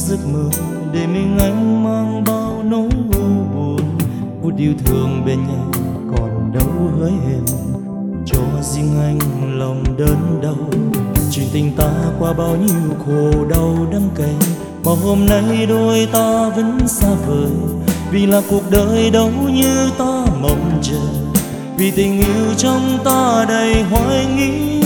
giấc mơ để mình anh mang bao nỗi u buồn. Phút yêu thương bên nhau còn đâu hỡi em, cho riêng anh lòng đớn đau. Chuyện tình ta qua bao nhiêu khổ đau đắng cay, mà hôm nay đôi ta vẫn xa vời. Vì là cuộc đời đâu như ta mong chờ, vì tình yêu trong ta đầy hoài nghi.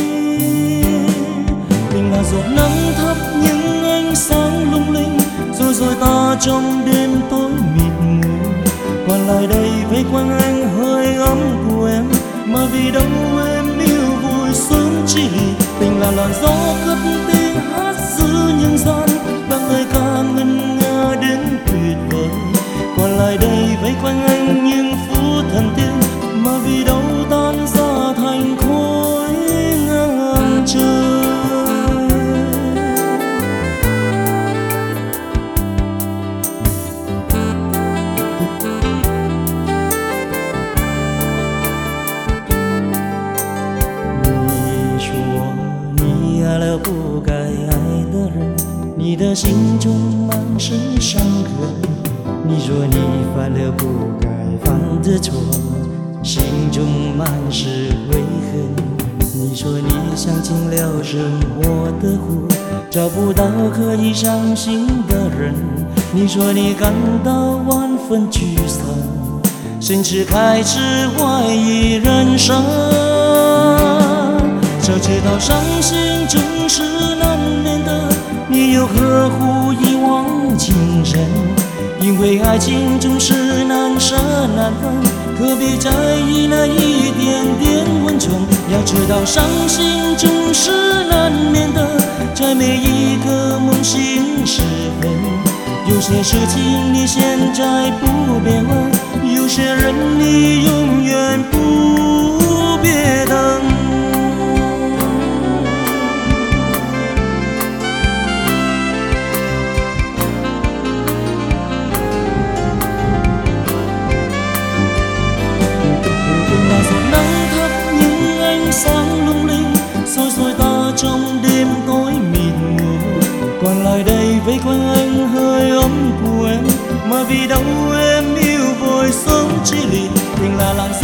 Tình là giọt nắng thấp những ánh sáng lung linh, rồi ta trong đêm tối mịt mù. Còn lại đây vây quanh anh hơi ấm của em, mà vì đâu em yêu vui sớm chỉ lì. Tình là làn gió cất tiếng hát giữa những gian, và lời ca ngân nga đến tuyệt vời. Còn lại đây vây quanh anh những phút thần tiên, mà vì đâu tan ra thành khói ngang trời.你的心中满是伤痕，你说你犯了不该犯的错，心中满是悔恨。你说你想尽了生活的苦，找不到可以伤心的人。你说你感到万分沮丧，甚至开始怀疑人生。早知道伤心总是难免的，你又何苦一往情深？因为爱情总是难舍难分，何必在意那一点点温存？要知道伤心总是难免的，在每一个梦醒时分。有些事情你现在不别问，有些人你永远不别等。sáng lung linh rồi ta trong đêm tối mịt mù. Còn lại đây vây quanh anh hơi ấm của em, mà vì đâu em yêu vội sớm chỉ lì. Tình là làn